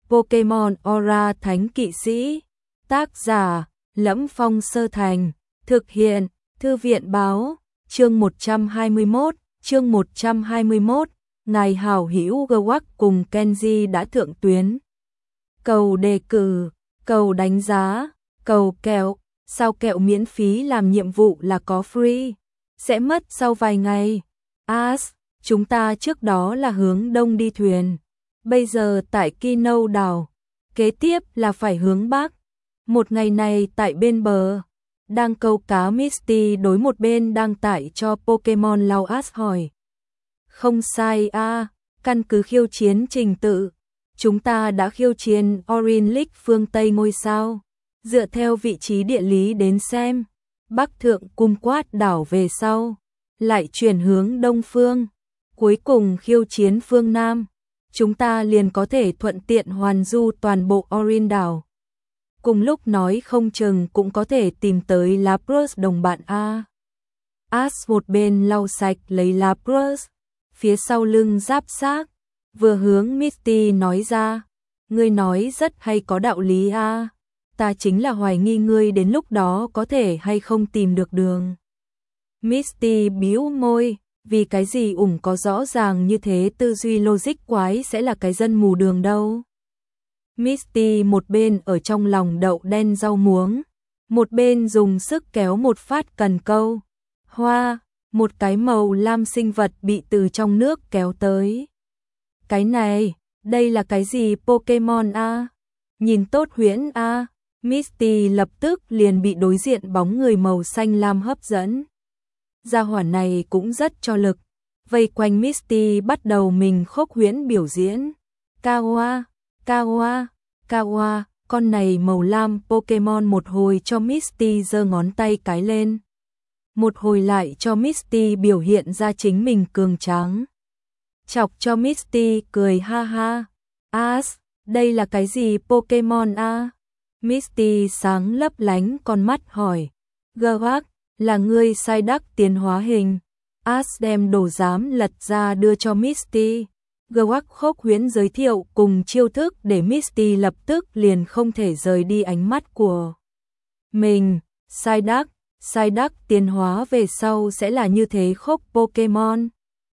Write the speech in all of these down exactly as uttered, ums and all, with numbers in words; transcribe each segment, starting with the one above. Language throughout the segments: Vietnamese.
Pokemon Aura Thánh Kỵ Sĩ. Tác giả: Lẫm Phong Sơ Thành. Thực hiện: Thư viện báo. Chương một trăm hai mươi mốt, chương một trăm hai mươi mốt, ngài hảo hữu Gwak cùng Kenji đã thượng tuyến. Cầu đề cử, cầu đánh giá, cầu kẹo, sao kẹo miễn phí làm nhiệm vụ là có free, sẽ mất sau vài ngày. As, chúng ta trước đó là hướng đông đi thuyền, bây giờ tại Kino đảo, kế tiếp là phải hướng bắc. Một ngày này tại bên bờ, đang câu cá Misty đối một bên đang tải cho Pokemon lau As hỏi. Không sai a, à, căn cứ khiêu chiến trình tự, chúng ta đã khiêu chiến Orange League phương Tây ngôi sao. Dựa theo vị trí địa lý đến xem, Bắc thượng Kumquat đảo về sau, lại chuyển hướng đông phương, cuối cùng khiêu chiến phương Nam. Chúng ta liền có thể thuận tiện hoàn du toàn bộ Orange đảo. Cùng lúc nói không chừng cũng có thể tìm tới Lapras đồng bạn a. As một bên lau sạch lấy Lapras, phía sau lưng giáp xác, vừa hướng Misty nói ra, ngươi nói rất hay có đạo lý a, ta chính là hoài nghi ngươi đến lúc đó có thể hay không tìm được đường. Misty bĩu môi, vì cái gì ủng có rõ ràng như thế tư duy logic quái sẽ là cái dân mù đường đâu. Misty một bên ở trong lòng đậu đen rau muống, một bên dùng sức kéo một phát cần câu. Hoa, một cái màu lam sinh vật bị từ trong nước kéo tới. Cái này, đây là cái gì Pokemon a? Nhìn tốt huyễn a. Misty lập tức liền bị đối diện bóng người màu xanh lam hấp dẫn. Gia hỏa này cũng rất cho lực, vây quanh Misty bắt đầu mình khốc huyễn biểu diễn. Kawa, Kawa, Kawa, con này màu lam Pokemon một hồi cho Misty giơ ngón tay cái lên, một hồi lại cho Misty biểu hiện ra chính mình cường tráng. Chọc cho Misty cười ha ha. As, đây là cái gì Pokemon a? Misty sáng lấp lánh con mắt hỏi. Gwak, là ngươi sai đắc tiến hóa hình. As đem đồ giám lật ra đưa cho Misty. Gwak khốc huyễn giới thiệu cùng chiêu thức để Misty lập tức liền không thể rời đi ánh mắt của mình. Sai đắc, sai đắc tiến hóa về sau sẽ là như thế khốc Pokemon.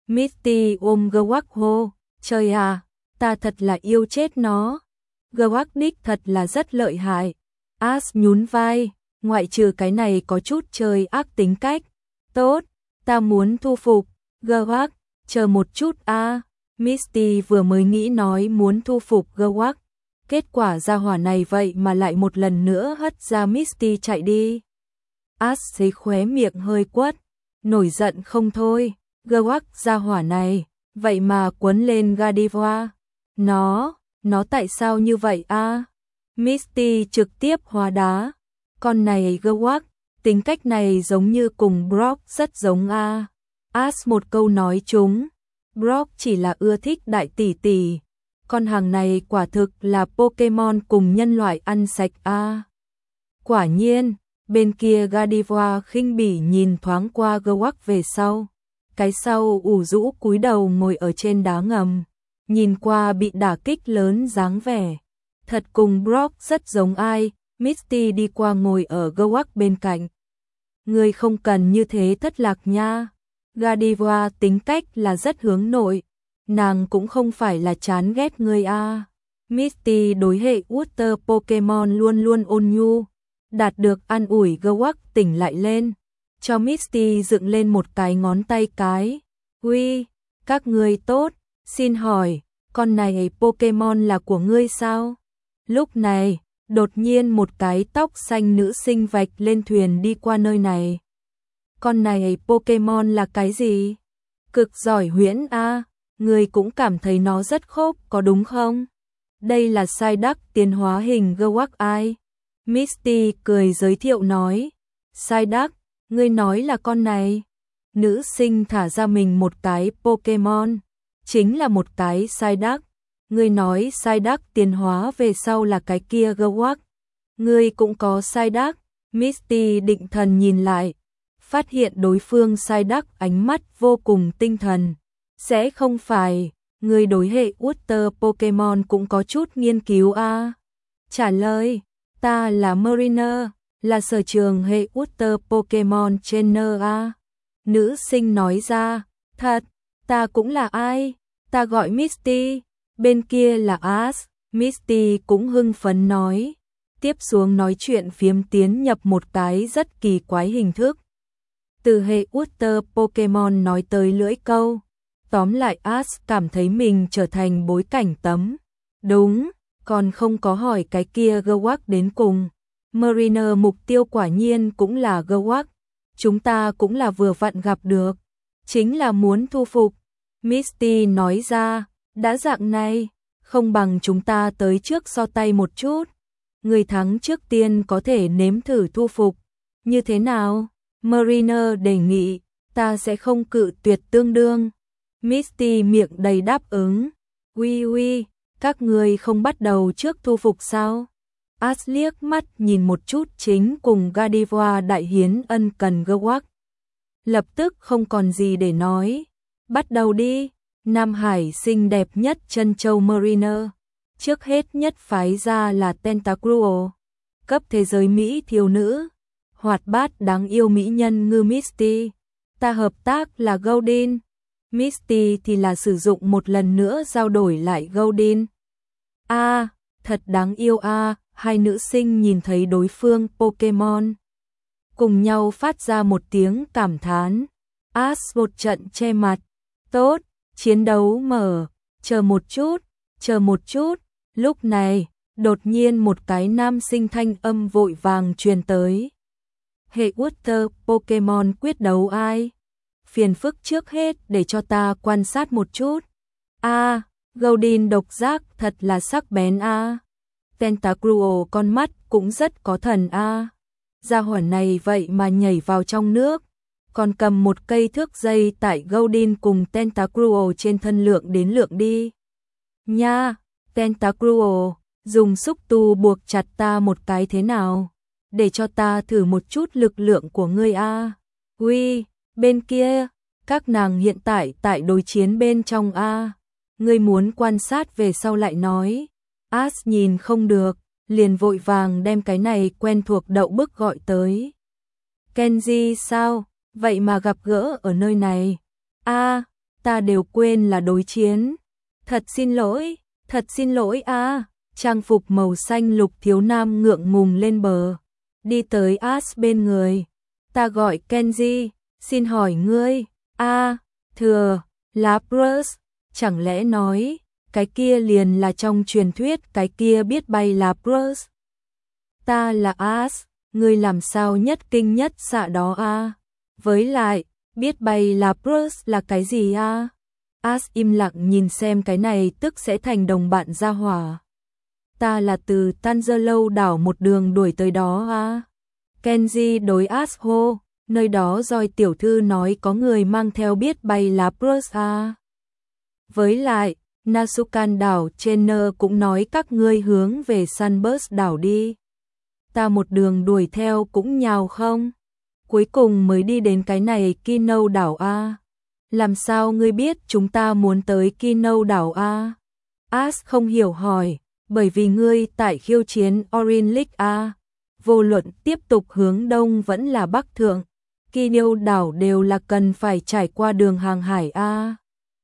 Misty ôm Gwak hô, trời à, ta thật là yêu chết nó. Gwak đích thật là rất lợi hại. As nhún vai, ngoại trừ cái này có chút chơi ác tính cách. Tốt, ta muốn thu phục. Gwak, chờ một chút a. Misty vừa mới nghĩ nói muốn thu phục Gwak, kết quả ra hỏa này vậy mà lại một lần nữa hất ra Misty chạy đi. As thấy khóe miệng hơi quất, nổi giận không thôi. Gwak ra hỏa này, vậy mà quấn lên Gardevoir. Nó, nó tại sao như vậy a? Misty trực tiếp hóa đá. Con này Gwak, tính cách này giống như cùng Brock rất giống a. As một câu nói trúng. Brock chỉ là ưa thích đại tỷ tỷ. Con hàng này quả thực là Pokemon cùng nhân loại ăn sạch a. Quả nhiên, bên kia Gardevoir khinh bỉ nhìn thoáng qua Gwak về sau. Cái sau ủ rũ cúi đầu ngồi ở trên đá ngầm, nhìn qua bị đả kích lớn dáng vẻ. Thật cùng Brock rất giống ai. Misty đi qua ngồi ở Gwak bên cạnh. Ngươi không cần như thế thất lạc nha. Gardevoir tính cách là rất hướng nội, nàng cũng không phải là chán ghét ngươi a. Misty đối hệ Water Pokemon luôn luôn ôn nhu, đạt được an ủi Gwak tỉnh lại lên, cho Misty dựng lên một cái ngón tay cái. Uy, các ngươi tốt, xin hỏi, con này Pokemon là của ngươi sao? Lúc này, đột nhiên một cái tóc xanh nữ sinh vạch lên thuyền đi qua nơi này. Con này Pokemon là cái gì? Cực giỏi huyễn a, người cũng cảm thấy nó rất khốc có đúng không? Đây là sai đắc tiến hóa hình Gwak ai? Misty cười giới thiệu nói. Sai đắc, ngươi nói là con này. Nữ sinh thả ra mình một cái Pokemon, chính là một cái sai đắc. Ngươi nói sai đắc tiến hóa về sau là cái kia Gwak. Ngươi cũng có sai đắc. Misty định thần nhìn lại, phát hiện đối phương sai đắc ánh mắt vô cùng tinh thần. Sẽ không phải, Người đối hệ Water Pokemon cũng có chút nghiên cứu à? Trả lời, ta là Mariner, là sở trường hệ Water Pokemon Trainer à? Nữ sinh nói ra, thật, ta cũng là ai? Ta gọi Misty, bên kia là Ash. Misty cũng hưng phấn nói. Tiếp xuống nói chuyện phiếm tiến nhập một cái rất kỳ quái hình thức. Từ hệ Water Pokemon nói tới lưỡi câu. Tóm lại Ash cảm thấy mình trở thành bối cảnh tấm. Đúng, còn không có hỏi cái kia Gewak đến cùng. Mariner mục tiêu quả nhiên cũng là Gewak. Chúng ta cũng là vừa vặn gặp được. Chính là muốn thu phục. Misty nói ra, đã dạng này, không bằng chúng ta tới trước so tay một chút. Người thắng trước tiên có thể nếm thử thu phục. Như thế nào? Mariner đề nghị, ta sẽ không cự tuyệt tương đương. Misty miệng đầy đáp ứng. Ui ui, các người không bắt đầu trước thu phục sao? Ash liếc mắt nhìn một chút chính cùng Gardevoir đại hiến ân cần Gewak. Lập tức không còn gì để nói. Bắt đầu đi. Nam Hải xinh đẹp nhất chân châu Mariner. Trước hết nhất phái ra là Tentacruel. Cấp thế giới Mỹ thiếu nữ. Hoạt bát đáng yêu mỹ nhân ngư Misty. Ta hợp tác là Goldeen. Misty thì là sử dụng một lần nữa giao đổi lại Goldeen. A, à, thật đáng yêu a, à, hai nữ sinh nhìn thấy đối phương Pokemon. Cùng nhau phát ra một tiếng cảm thán. Ash một trận che mặt. Tốt, chiến đấu mở, chờ một chút, chờ một chút. Lúc này, đột nhiên một cái nam sinh thanh âm vội vàng truyền tới. Hệ Water Pokemon quyết đấu ai? Phiền phức trước hết để cho ta quan sát một chút. A, à, Goldeen độc giác thật là sắc bén a. À. Tentacruel con mắt cũng rất có thần a. À. Gia hỏa này vậy mà nhảy vào trong nước, còn cầm một cây thước dây tại Goldeen cùng Tentacruel trên thân lượng đến lượng đi. Nha, Tentacruel, dùng xúc tu buộc chặt ta một cái thế nào? Để cho ta thử một chút lực lượng của ngươi a. À. Ui, bên kia, các nàng hiện tại tại đối chiến bên trong a. À. Ngươi muốn quan sát về sau lại nói. Ash nhìn không được, liền vội vàng đem cái này quen thuộc đậu bức gọi tới. Kenji sao? Vậy mà gặp gỡ ở nơi này. A, à, ta đều quên là đối chiến. Thật xin lỗi, thật xin lỗi a. À. Trang phục màu xanh lục thiếu nam ngượng ngùng lên bờ. Đi tới Ash bên người. Ta gọi Kenji, xin hỏi ngươi. A, à, thừa, Lapras, chẳng lẽ nói, cái kia liền là trong truyền thuyết cái kia biết bay Lapras. Ta là Ash, ngươi làm sao nhất kinh nhất xạ đó a? À? Với lại, biết bay Lapras là cái gì a? À? Ash im lặng nhìn xem cái này tức sẽ thành đồng bạn gia hỏa. Ta là từ Tangerlo đảo một đường đuổi tới đó a. À? Kenji đối Ash hô, nơi đó rồi tiểu thư nói có người mang theo biết bay Lapras a. À? Với lại, Nasukan đảo Trainer cũng nói các ngươi hướng về Sunburst đảo đi. Ta một đường đuổi theo cũng nhào không? Cuối cùng mới đi đến cái này Kino đảo A. Làm sao ngươi biết chúng ta muốn tới Kino đảo A? Ash không hiểu hỏi, bởi vì ngươi tại khiêu chiến Orange League A. Vô luận tiếp tục hướng đông vẫn là bắc thượng. Kino đảo đều là cần phải trải qua đường hàng hải A.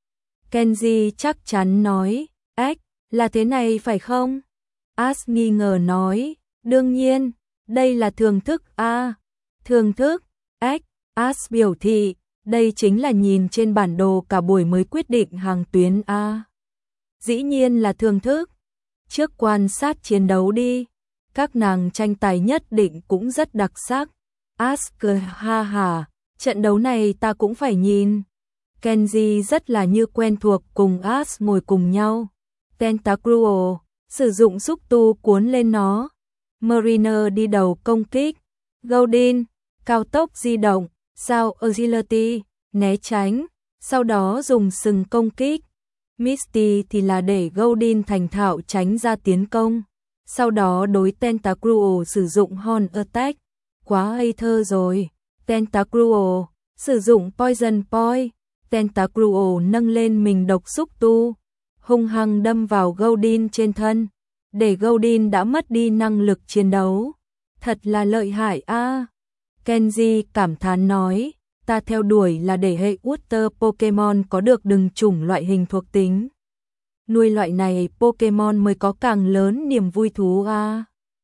Kenji chắc chắn nói, ếch, là thế này phải không? Ash nghi ngờ nói, đương nhiên, đây là thưởng thức a. À, thưởng thức, ếch, Ash biểu thị, đây chính là nhìn trên bản đồ cả buổi mới quyết định hàng tuyến a. À. Dĩ nhiên là thưởng thức. Trước quan sát chiến đấu đi, các nàng tranh tài nhất định cũng rất đặc sắc. Ash cười ha ha, trận đấu này ta cũng phải nhìn. Kenji rất là như quen thuộc cùng Ash ngồi cùng nhau. Tentacruel, sử dụng xúc tu cuốn lên nó. Mariner đi đầu công kích. Goldeen, cao tốc di động. Sao Agility, né tránh. Sau đó dùng sừng công kích. Misty thì là để Goldeen thành thạo tránh ra tiến công. Sau đó đối Tentacruel sử dụng Horn Attack. Quá ngây thơ rồi. Tentacruel, sử dụng Poison Point. Tentacruel nâng lên mình độc xúc tu, hung hăng đâm vào Goldin trên thân, để Goldin đã mất đi năng lực chiến đấu. Thật là lợi hại a. À. Kenji cảm thán nói, ta theo đuổi là để hệ Water Pokemon có được từng chủng loại hình thuộc tính. Nuôi loại này Pokemon mới có càng lớn niềm vui thú a. À.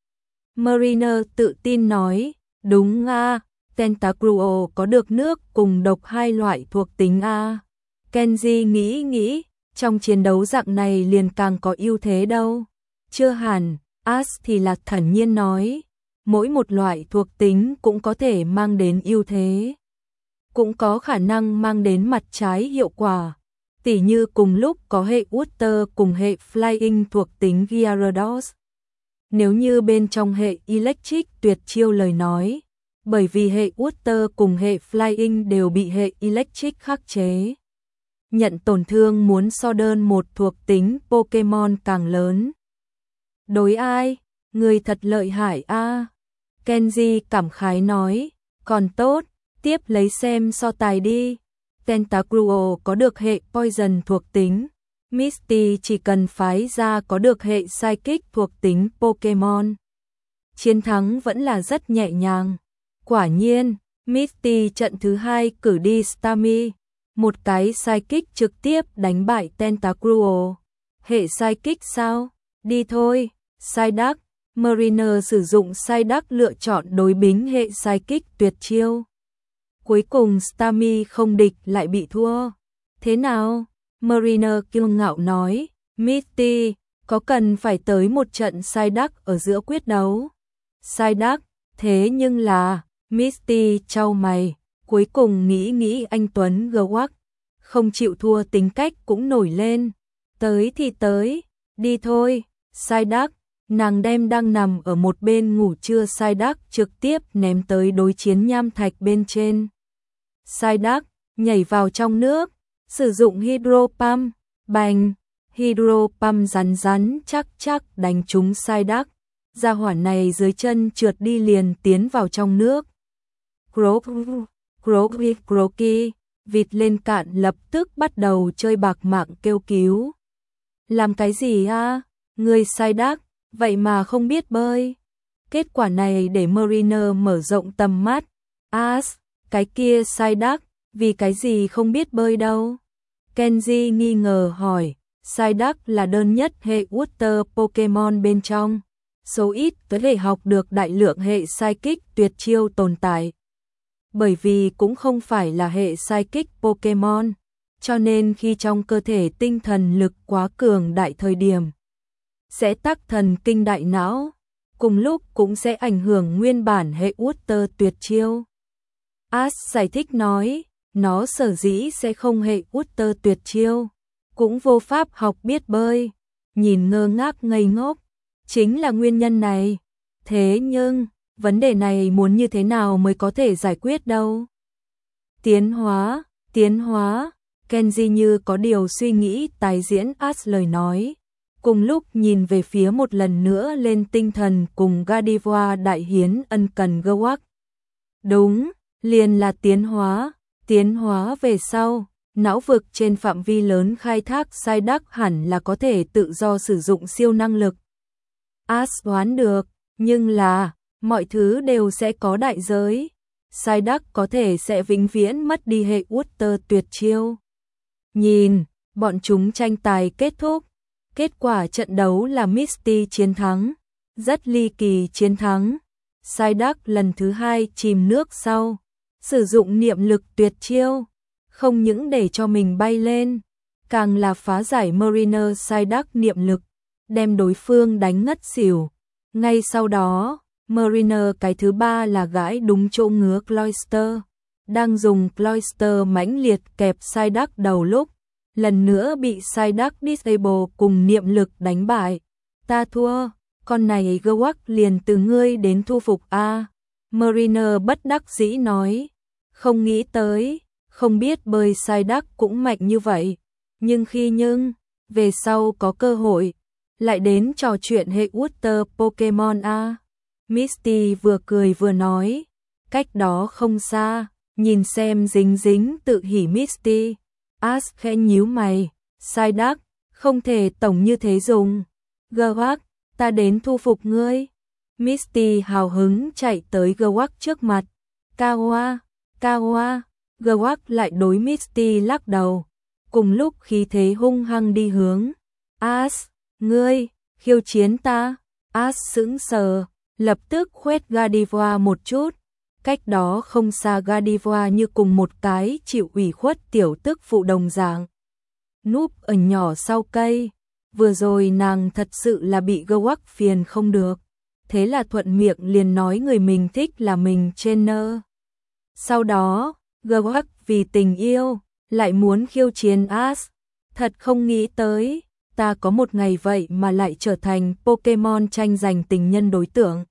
Mariner tự tin nói, đúng a, à, Tentacruel có được nước cùng độc hai loại thuộc tính a. À. Kenji nghĩ nghĩ, trong chiến đấu dạng này liền càng có ưu thế đâu. Chưa hẳn, Ash thì là thản nhiên nói, mỗi một loại thuộc tính cũng có thể mang đến ưu thế, cũng có khả năng mang đến mặt trái hiệu quả. Tỉ như cùng lúc có hệ Water cùng hệ Flying thuộc tính Gyarados. Nếu như bên trong hệ Electric tuyệt chiêu lời nói, bởi vì hệ Water cùng hệ Flying đều bị hệ Electric khắc chế. Nhận tổn thương muốn so đơn một thuộc tính Pokemon càng lớn. Đối ai? Người thật lợi hại a. À. Kenji cảm khái nói, còn tốt, tiếp lấy xem so tài đi. Tentacruel có được hệ Poison thuộc tính, Misty chỉ cần phái ra có được hệ Psychic thuộc tính Pokemon. Chiến thắng vẫn là rất nhẹ nhàng. Quả nhiên, Misty trận thứ hai cử đi Starmie, một cái Psychic trực tiếp đánh bại Tentacruel. Hệ Psychic sao? Đi thôi, Psyduck. Mariner sử dùng Psyduck lựa chọn đối bính hệ Psychic tuyệt chiêu. Cuối cùng Starmie không địch lại bị thua. Thế nào? Mariner kiêu ngạo nói, Misty, có cần phải tới một trận Psyduck ở giữa quyết đấu? Psyduck, thế nhưng là, Misty chau mày, cuối cùng nghĩ nghĩ anh Tuấn Gwak, không chịu thua tính cách cũng nổi lên. Tới thì tới, đi thôi, Psyduck. Nàng đem đang nằm ở một bên ngủ trưa Psyduck trực tiếp ném tới đối chiến nham thạch bên trên. Psyduck nhảy vào trong nước, sử dụng Hydro Pump, bành, Hydro Pump rắn rắn chắc chắc đánh trúng Psyduck. Gia hỏa này dưới chân trượt đi liền tiến vào trong nước. Croak, Croak, Croaky, vịt lên cạn lập tức bắt đầu chơi bạc mạng kêu cứu. Làm cái gì a? Người Psyduck, vậy mà không biết bơi. Kết quả này để Mariner mở rộng tầm mắt. Ash, cái kia Psyduck, vì cái gì không biết bơi đâu? Kenji nghi ngờ hỏi, Psyduck là đơn nhất hệ Water Pokemon bên trong. Số ít có thể học được đại lượng hệ Psychic tuyệt chiêu tồn tại. Bởi vì cũng không phải là hệ Psychic Pokemon, cho nên khi trong cơ thể tinh thần lực quá cường đại thời điểm, sẽ tắc thần kinh đại não, cùng lúc cũng sẽ ảnh hưởng nguyên bản hệ Water tuyệt chiêu. Ash giải thích nói, nó sở dĩ sẽ không hệ Water tuyệt chiêu, cũng vô pháp học biết bơi, nhìn ngơ ngác ngây ngốc, chính là nguyên nhân này. Thế nhưng, vấn đề này muốn như thế nào mới có thể giải quyết đâu? Tiến hóa, tiến hóa, Kenji như có điều suy nghĩ tái diễn Ash lời nói. Cùng lúc nhìn về phía một lần nữa lên tinh thần cùng Gardevoir đại hiến ân cần Gwak. Đúng, liền là tiến hóa, tiến hóa về sau, não vực trên phạm vi lớn khai thác Psyduck hẳn là có thể tự do sử dụng siêu năng lực. Ash đoán được, nhưng là, mọi thứ đều sẽ có đại giới. Psyduck có thể sẽ vĩnh viễn mất đi hệ Water tuyệt chiêu. Nhìn, bọn chúng tranh tài kết thúc. Kết quả trận đấu là Misty chiến thắng, rất ly kỳ chiến thắng. Psyduck lần thứ hai chìm nước sau, sử dụng niệm lực tuyệt chiêu, không những để cho mình bay lên, càng là phá giải Mariner Psyduck niệm lực, đem đối phương đánh ngất xỉu. Ngay sau đó, Mariner cái thứ ba là gãi đúng chỗ ngứa Cloyster, đang dùng Cloyster mãnh liệt kẹp Psyduck đầu lúc, lần nữa bị Psyduck Disable cùng niệm lực đánh bại. Ta thua, con này Gwak liền từ ngươi đến thu phục a. Mariner bất đắc dĩ nói, không nghĩ tới, không biết bơi Psyduck cũng mạnh như vậy, nhưng khi nhưng, về sau có cơ hội, lại đến trò chuyện hệ Water Pokemon a. Misty vừa cười vừa nói, cách đó không xa, nhìn xem dính dính tự hỉ Misty. Ash khẽ nhíu mày, Psyduck, Không thể tổng như thế dùng. Gewak, ta đến thu phục ngươi. Misty hào hứng chạy tới Gewak trước mặt. Kawa, Kawa, Gewak lại đối Misty lắc đầu. Cùng lúc khí thế hung hăng đi hướng. As, ngươi, khiêu chiến ta. As sững sờ, lập tức khoét Gardevoir một chút. Cách đó không xa Gardevoir như cùng một cái chịu ủy khuất tiểu tức phụ đồng dạng. Núp ở nhỏ sau cây. Vừa rồi nàng thật sự là bị Gewak phiền không được. Thế là thuận miệng liền nói người mình thích là mình trainer. Sau đó, Gewak vì tình yêu, lại muốn khiêu chiến As. Thật không nghĩ tới, ta có một ngày vậy mà lại trở thành Pokemon tranh giành tình nhân đối tượng.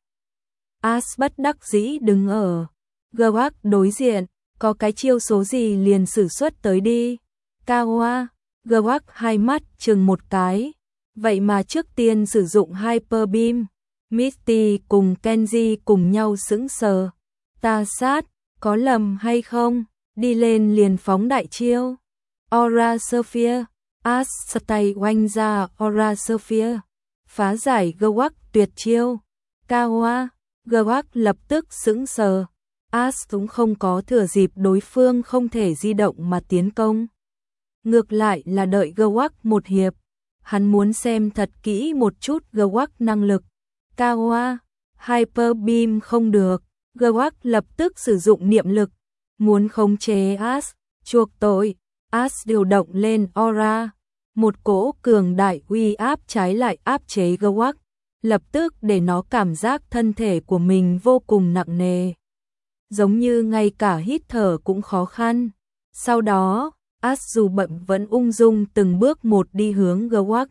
As bất đắc dĩ đứng ở Gewak đối diện, có cái chiêu số gì liền sử xuất tới đi. Kawa, Gewak hai mắt chừng một cái, vậy mà trước tiên sử dụng Hyper Beam. Misty cùng Kenji cùng nhau sững sờ. Ta sát, có lầm hay không? Đi lên liền phóng đại chiêu. Aura Sphere, As tay oanh ra Aura Sphere, phá giải Gewak tuyệt chiêu. Kawa, Gewak lập tức sững sờ. As cũng không có thừa dịp đối phương không thể di động mà tiến công. Ngược lại là đợi Gewak một hiệp. Hắn muốn xem thật kỹ một chút Gewak năng lực. Kawa, Hyper Beam không được. Gewak lập tức sử dụng niệm lực. Muốn khống chế As, chuộc tội. As điều động lên Aura. Một cỗ cường đại uy áp trái lại áp chế Gewak. Lập tức để nó cảm giác thân thể của mình vô cùng nặng nề. Giống như ngay cả hít thở cũng khó khăn. Sau đó, As dù bận vẫn ung dung từng bước một đi hướng Gewak.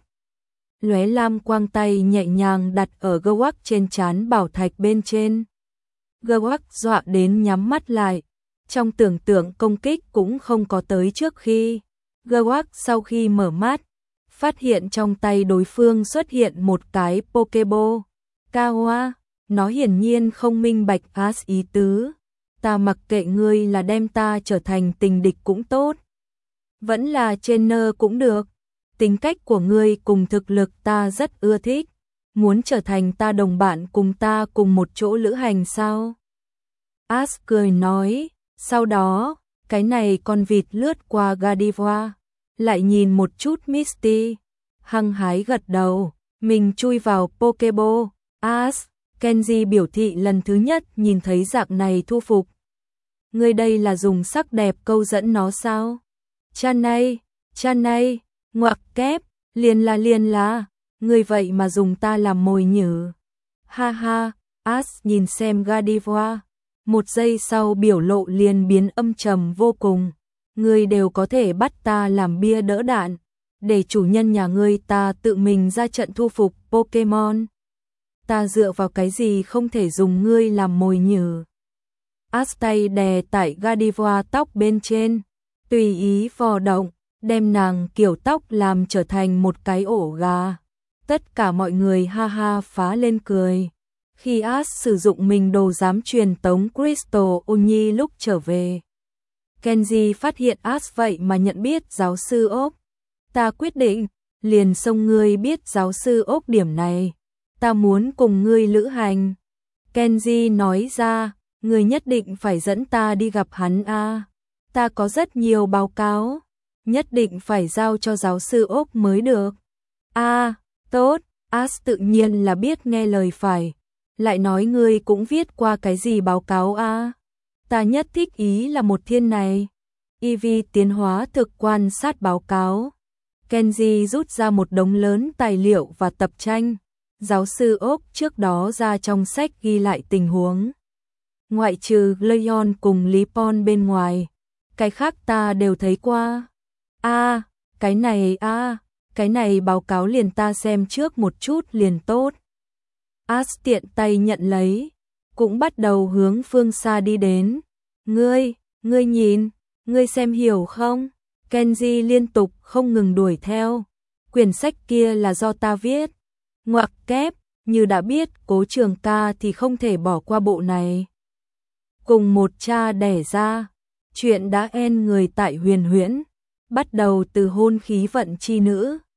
Lóe lam quang tay nhẹ nhàng đặt ở Gewak trên trán bảo thạch bên trên. Gewak dọa đến nhắm mắt lại. Trong tưởng tượng công kích cũng không có tới trước khi. Gewak sau khi mở mắt, phát hiện trong tay đối phương xuất hiện một cái Pokeball. Kawa, nó hiển nhiên không minh bạch As ý tứ. Ta mặc kệ ngươi là đem ta trở thành tình địch cũng tốt. Vẫn là trainer cũng được. Tính cách của ngươi cùng thực lực ta rất ưa thích. Muốn trở thành ta đồng bạn cùng ta cùng một chỗ lữ hành sao? As cười nói. Sau đó, cái này con vịt lướt qua Gardevoir. Lại nhìn một chút Misty. Hăng hái gật đầu. Mình chui vào Pokeball. As, Kenji biểu thị lần thứ nhất nhìn thấy dạng này thu phục. Ngươi đây là dùng sắc đẹp câu dẫn nó sao? Chanay, Chanay, ngoặc kép, liền là liền là, ngươi vậy mà dùng ta làm mồi nhử. Ha ha, As nhìn xem Gardevoir, một giây sau biểu lộ liền biến âm trầm vô cùng. Ngươi đều có thể bắt ta làm bia đỡ đạn, để chủ nhân nhà ngươi ta tự mình ra trận thu phục Pokemon. Ta dựa vào cái gì không thể dùng ngươi làm mồi nhử. As tay đè tại Gardevoir tóc bên trên, tùy ý vò động, đem nàng kiểu tóc làm trở thành một cái ổ gà. Tất cả mọi người ha ha phá lên cười. Khi As sử dụng mình đồ giám truyền tống Crystal Oni lúc trở về, Kenji phát hiện As vậy mà nhận biết giáo sư ốc. Ta quyết định, liền xông ngươi biết giáo sư ốc điểm này. Ta muốn cùng ngươi lữ hành. Kenji nói ra, ngươi nhất định phải dẫn ta đi gặp hắn a. À. Ta có rất nhiều báo cáo, nhất định phải giao cho giáo sư ốc mới được. A, à, tốt, As tự nhiên là biết nghe lời phải. Lại nói ngươi cũng viết qua cái gì báo cáo a? À? Ta nhất thích ý là một thiên này. e vê tiến hóa thực quan sát báo cáo. Kenji rút ra một đống lớn tài liệu và tập tranh. Giáo sư ốc trước đó ra trong sách ghi lại tình huống. Ngoại trừ Leon cùng Lipon bên ngoài, cái khác ta đều thấy qua. A, à, cái này a, à, cái này báo cáo liền ta xem trước một chút liền tốt. As tiện tay nhận lấy, cũng bắt đầu hướng phương xa đi đến. Ngươi, ngươi nhìn, ngươi xem hiểu không? Kenji liên tục không ngừng đuổi theo. Quyển sách kia là do ta viết. Ngoặc kép, như đã biết Cố Trường Ca thì không thể bỏ qua bộ này. Cùng một cha đẻ ra, chuyện đã en người tại Huyền Huyễn, bắt đầu từ hôn khí vận chi nữ.